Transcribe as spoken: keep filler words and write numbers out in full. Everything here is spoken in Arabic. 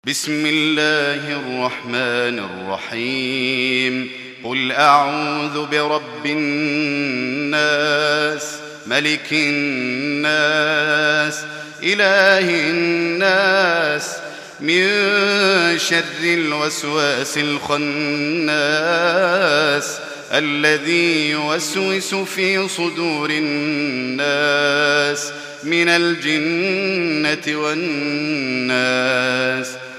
بسم الله الرحمن الرحيم قل أعوذ برب الناس ملك الناس إله الناس من شر الوسواس الخناس الذي يوسوس في صدور الناس من الجنة والناس